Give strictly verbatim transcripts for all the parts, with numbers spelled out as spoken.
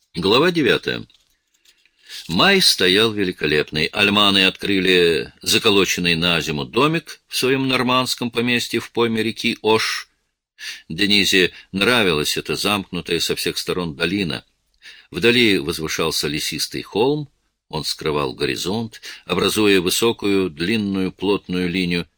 Глава девятая. Май стоял великолепный. Альманы открыли заколоченный на зиму домик в своем нормандском поместье в пойме реки Ош. Денизе нравилась эта замкнутая со всех сторон долина. Вдали возвышался лесистый холм, он скрывал горизонт, образуя высокую, длинную, плотную линию.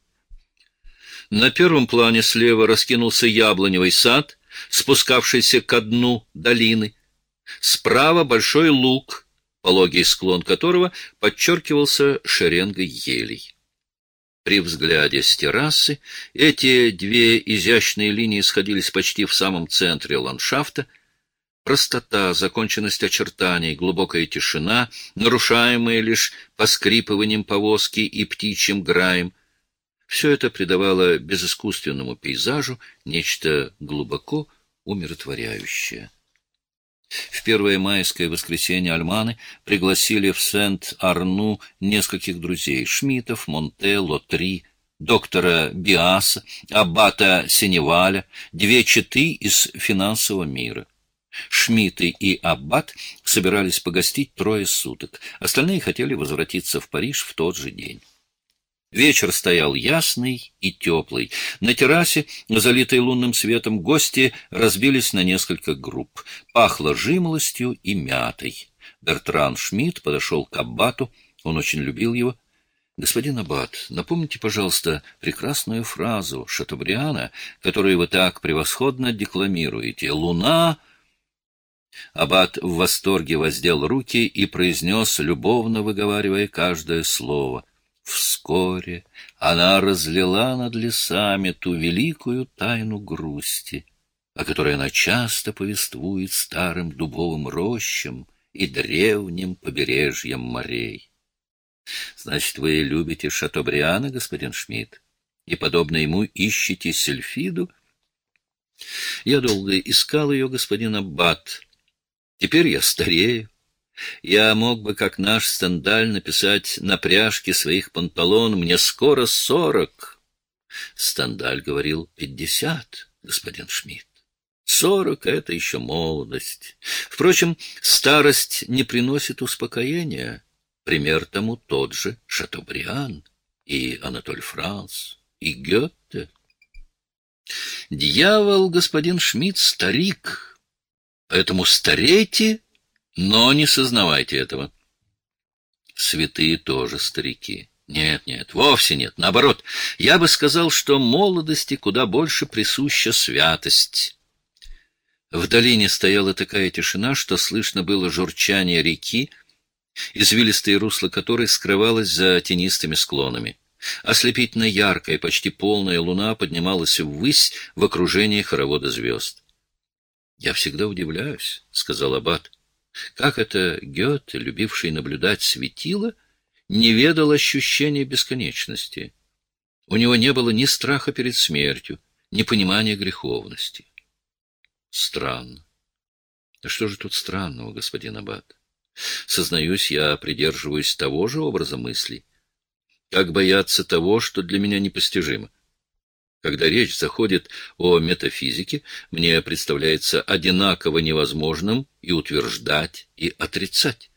На первом плане слева раскинулся яблоневый сад, спускавшийся ко дну долины. Справа большой луг, пологий склон которого подчеркивался шеренгой елей. При взгляде с террасы эти две изящные линии сходились почти в самом центре ландшафта. Простота, законченность очертаний, глубокая тишина, нарушаемая лишь поскрипыванием повозки и птичьим граем — все это придавало безыскусственному пейзажу нечто глубоко умиротворяющее. В первое майское воскресенье альманы пригласили в Сент-Арну нескольких друзей — Шмитов, Монте, Лотри, доктора Биаса, аббата Сеневаля, две четы из финансового мира. Шмиты и аббат собирались погостить трое суток, остальные хотели возвратиться в Париж в тот же день. Вечер стоял ясный и теплый. На террасе, залитой лунным светом, гости разбились на несколько групп. Пахло жимолостью и мятой. Бертран Шмидт подошел к аббату, он очень любил его. «Господин аббат, напомните, пожалуйста, прекрасную фразу Шатобриана, которую вы так превосходно декламируете. Луна...» Аббат в восторге воздел руки и произнес, любовно выговаривая каждое слово: «Вскоре она разлила над лесами ту великую тайну грусти, о которой она часто повествует старым дубовым рощам и древним побережьям морей». Значит, вы любите Шатобриана, господин Шмидт, и, подобно ему, ищете Сильфиду? Я долго искал ее, господин аббат. Теперь я старею. Я мог бы, как наш Стендаль, написать на пряжке своих панталон: «Мне скоро сорок». Стендаль говорил пятьдесят, господин Шмидт. Сорок — это еще молодость. Впрочем, старость не приносит успокоения. Пример тому тот же Шатобриан и Анатоль Франс, и Гёте. Дьявол, господин Шмидт, старик, поэтому старейте, но не сознавайте этого. Святые тоже старики. Нет, нет, вовсе нет. Наоборот, я бы сказал, что молодости куда больше присуща святость. В долине стояла такая тишина, что слышно было журчание реки, извилистое русло которой скрывалось за тенистыми склонами. Ослепительно яркая, почти полная луна поднималась ввысь в окружении хоровода звезд. — Я всегда удивляюсь, — сказал аббат, — как это Гёте, любивший наблюдать светило, не ведал ощущения бесконечности. У него не было ни страха перед смертью, ни понимания греховности. Странно. Да что же тут странного, господин аббат? Сознаюсь, я придерживаюсь того же образа мыслей. Как бояться того, что для меня непостижимо? Когда речь заходит о метафизике, мне представляется одинаково невозможным и утверждать, и отрицать.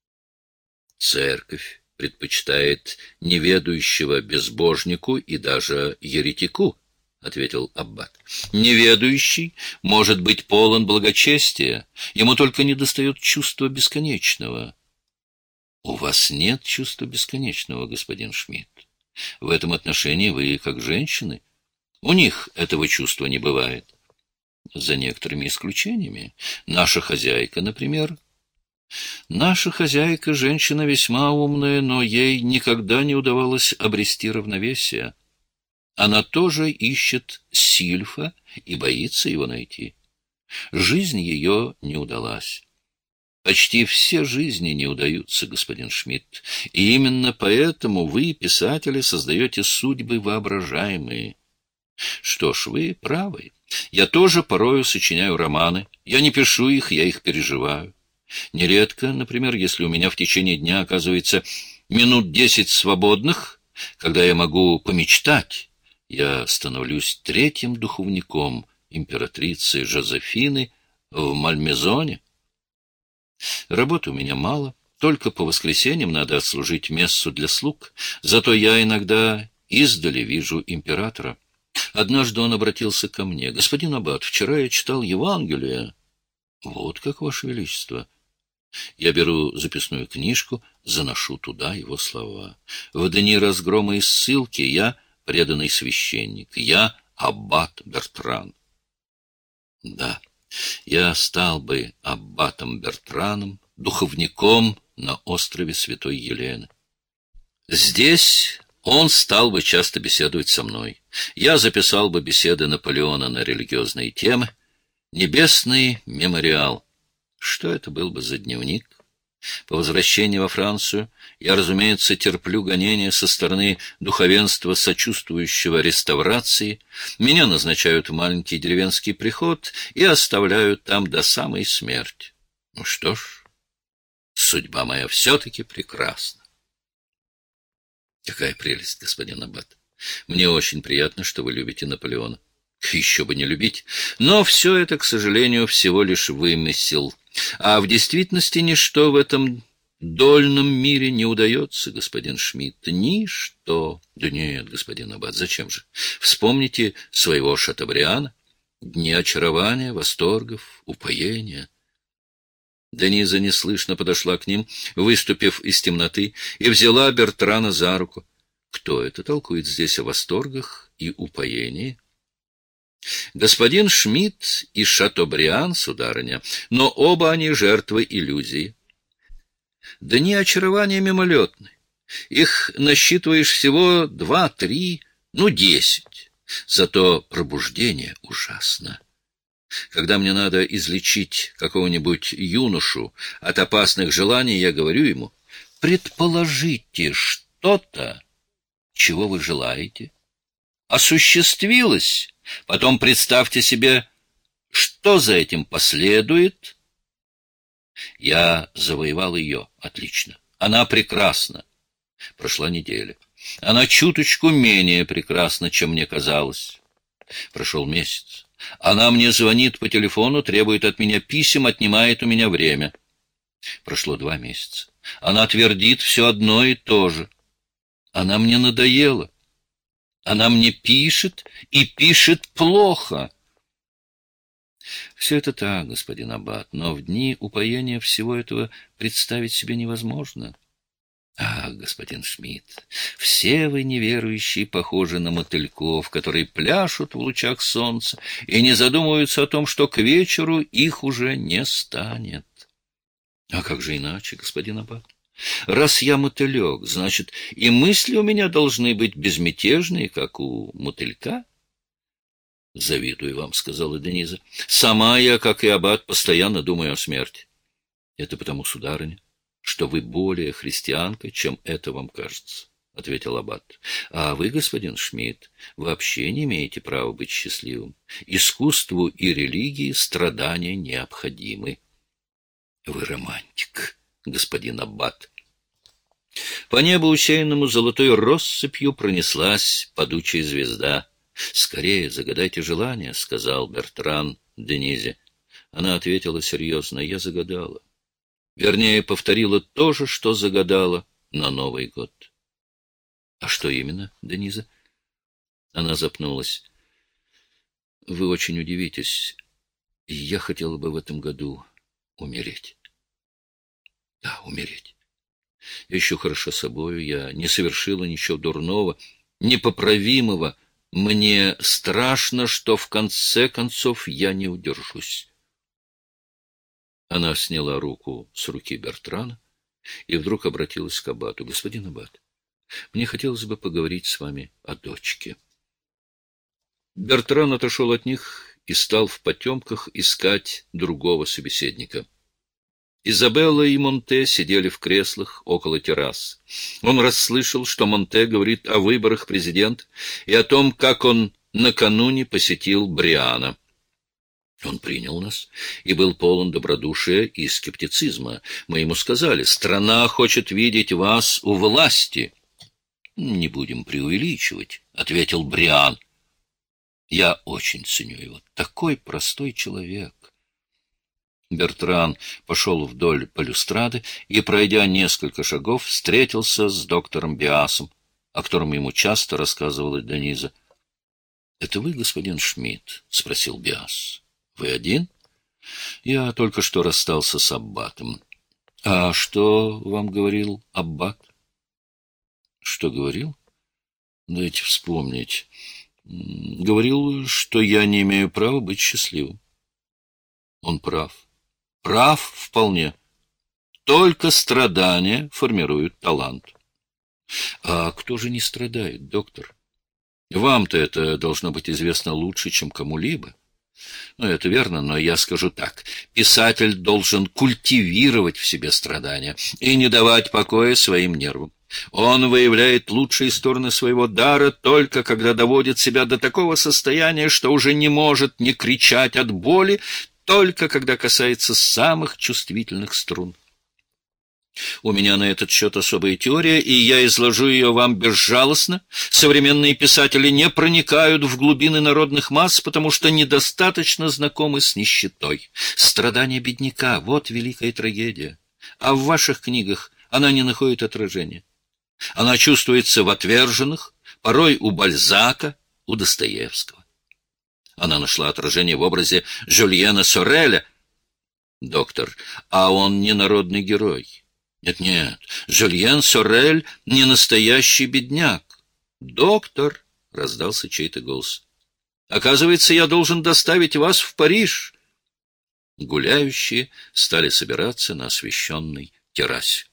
Церковь предпочитает неведающего безбожнику и даже еретику, — ответил аббат. Неведающий может быть полон благочестия, ему только недостает чувства бесконечного. У вас нет чувства бесконечного, господин Шмидт. В этом отношении вы как женщины. У них этого чувства не бывает. За некоторыми исключениями. Наша хозяйка, например. Наша хозяйка — женщина весьма умная, но ей никогда не удавалось обрести равновесие. Она тоже ищет Сильфа и боится его найти. Жизнь ее не удалась. Почти все жизни не удаются, господин Шмидт, и именно поэтому вы, писатели, создаете судьбы воображаемые. Что ж, вы правы. Я тоже порою сочиняю романы. Я не пишу их, я их переживаю. Нередко, например, если у меня в течение дня оказывается минут десять свободных, когда я могу помечтать, я становлюсь третьим духовником императрицы Жозефины в Мальмезоне. Работы у меня мало, только по воскресеньям надо отслужить мессу для слуг, зато я иногда издали вижу императора. Однажды он обратился ко мне: «Господин аббат, вчера я читал Евангелие». «Вот как, Ваше Величество». Я беру записную книжку, заношу туда его слова. В дни разгрома и ссылки я преданный священник, я аббат Бертран. Да, я стал бы аббатом Бертраном, духовником на острове Святой Елены. Здесь он стал бы часто беседовать со мной. Я записал бы беседы Наполеона на религиозные темы. Небесный мемориал. Что это был бы за дневник? По возвращении во Францию я, разумеется, терплю гонения со стороны духовенства, сочувствующего реставрации. Меня назначают в маленький деревенский приход и оставляют там до самой смерти. Ну что ж, судьба моя все-таки прекрасна. Какая прелесть, господин аббат. Мне очень приятно, что вы любите Наполеона. Еще бы не любить. Но все это, к сожалению, всего лишь вымысел. А в действительности ничто в этом дольном мире не удается, господин Шмидт. Ничто. Да нет, господин аббат, зачем же? Вспомните своего Шатобриана. Дни очарования, восторгов, упоения. Дениза неслышно подошла к ним, выступив из темноты, и взяла Бертрана за руку. Кто это толкует здесь о восторгах и упоении? Господин Шмидт и Шатобриан, сударыня, но оба они жертвы иллюзии. Дни очарования мимолетны. Их насчитываешь всего два-три, ну, десять. Зато пробуждение ужасно. Когда мне надо излечить какого-нибудь юношу от опасных желаний, я говорю ему: предположите что-то, чего вы желаете. Осуществилось. Потом представьте себе, что за этим последует. Я завоевал ее. Отлично. Она прекрасна. Прошла неделя. Она чуточку менее прекрасна, чем мне казалось. Прошел месяц. Она мне звонит по телефону, требует от меня писем, отнимает у меня время. Прошло два месяца. Она твердит все одно и то же. Она мне надоела. Она мне пишет, и пишет плохо. Все это так, господин аббат, но в дни упоения всего этого представить себе невозможно. Ах, господин Шмидт, все вы неверующие похожи на мотыльков, которые пляшут в лучах солнца и не задумываются о том, что к вечеру их уже не станет. А как же иначе, господин аббат? Раз я мотылек, значит, и мысли у меня должны быть безмятежные, как у мотылька. — Завидую вам, — сказала Дениза. — Сама я, как и аббат, постоянно думаю о смерти. — Это потому, сударыня, что вы более христианка, чем это вам кажется, — ответил аббат. — А вы, господин Шмидт, вообще не имеете права быть счастливым. Искусству и религии страдания необходимы. — Вы романтик, господин аббат. По небу, усеянному золотой россыпью, пронеслась падучая звезда. — Скорее загадайте желание, — сказал Бертран Денизе. Она ответила серьезно: — Я загадала. Вернее, повторила то же, что загадала на Новый год. — А что именно, Дениза? Она запнулась. — Вы очень удивитесь. Я хотела бы в этом году умереть. — Да, умереть. Я еще хороша собою, я не совершила ничего дурного, непоправимого. Мне страшно, что в конце концов я не удержусь. Она сняла руку с руки Бертрана и вдруг обратилась к аббату. — Господин аббат, мне хотелось бы поговорить с вами о дочке. Бертран отошел от них и стал в потемках искать другого собеседника. Изабелла и Монте сидели в креслах около террас. Он расслышал, что Монте говорит о выборах президента и о том, как он накануне посетил Бриана. Он принял нас и был полон добродушия и скептицизма. Мы ему сказали: страна хочет видеть вас у власти. — Не будем преувеличивать, — ответил Бриан. — Я очень ценю его. Такой простой человек. Бертран пошел вдоль балюстрады и, пройдя несколько шагов, встретился с доктором Биасом, о котором ему часто рассказывала Дениза. — Это вы, господин Шмидт? — спросил Биас. — Вы один? — Я только что расстался с аббатом. — А что вам говорил аббат? — Что говорил? Дайте вспомнить. Говорил, что я не имею права быть счастливым. Он прав. Прав вполне. Только страдания формируют талант. А кто же не страдает, доктор? Вам-то это должно быть известно лучше, чем кому-либо. Ну, это верно, но я скажу так. Писатель должен культивировать в себе страдания и не давать покоя своим нервам. Он выявляет лучшие стороны своего дара только когда доводит себя до такого состояния, что уже не может не кричать от боли, только когда касается самых чувствительных струн. У меня на этот счет особая теория, и я изложу ее вам безжалостно. Современные писатели не проникают в глубины народных масс, потому что недостаточно знакомы с нищетой. Страдания бедняка — вот великая трагедия. А в ваших книгах она не находит отражения. Она чувствуется в отверженных, порой у Бальзака, у Достоевского. Она нашла отражение в образе Жюльена Сореля. Доктор, а он не народный герой. Нет-нет, Жюльен Сорель не настоящий бедняк. Доктор, — раздался чей-то голос, — оказывается, я должен доставить вас в Париж. Гуляющие стали собираться на освещенной террасе.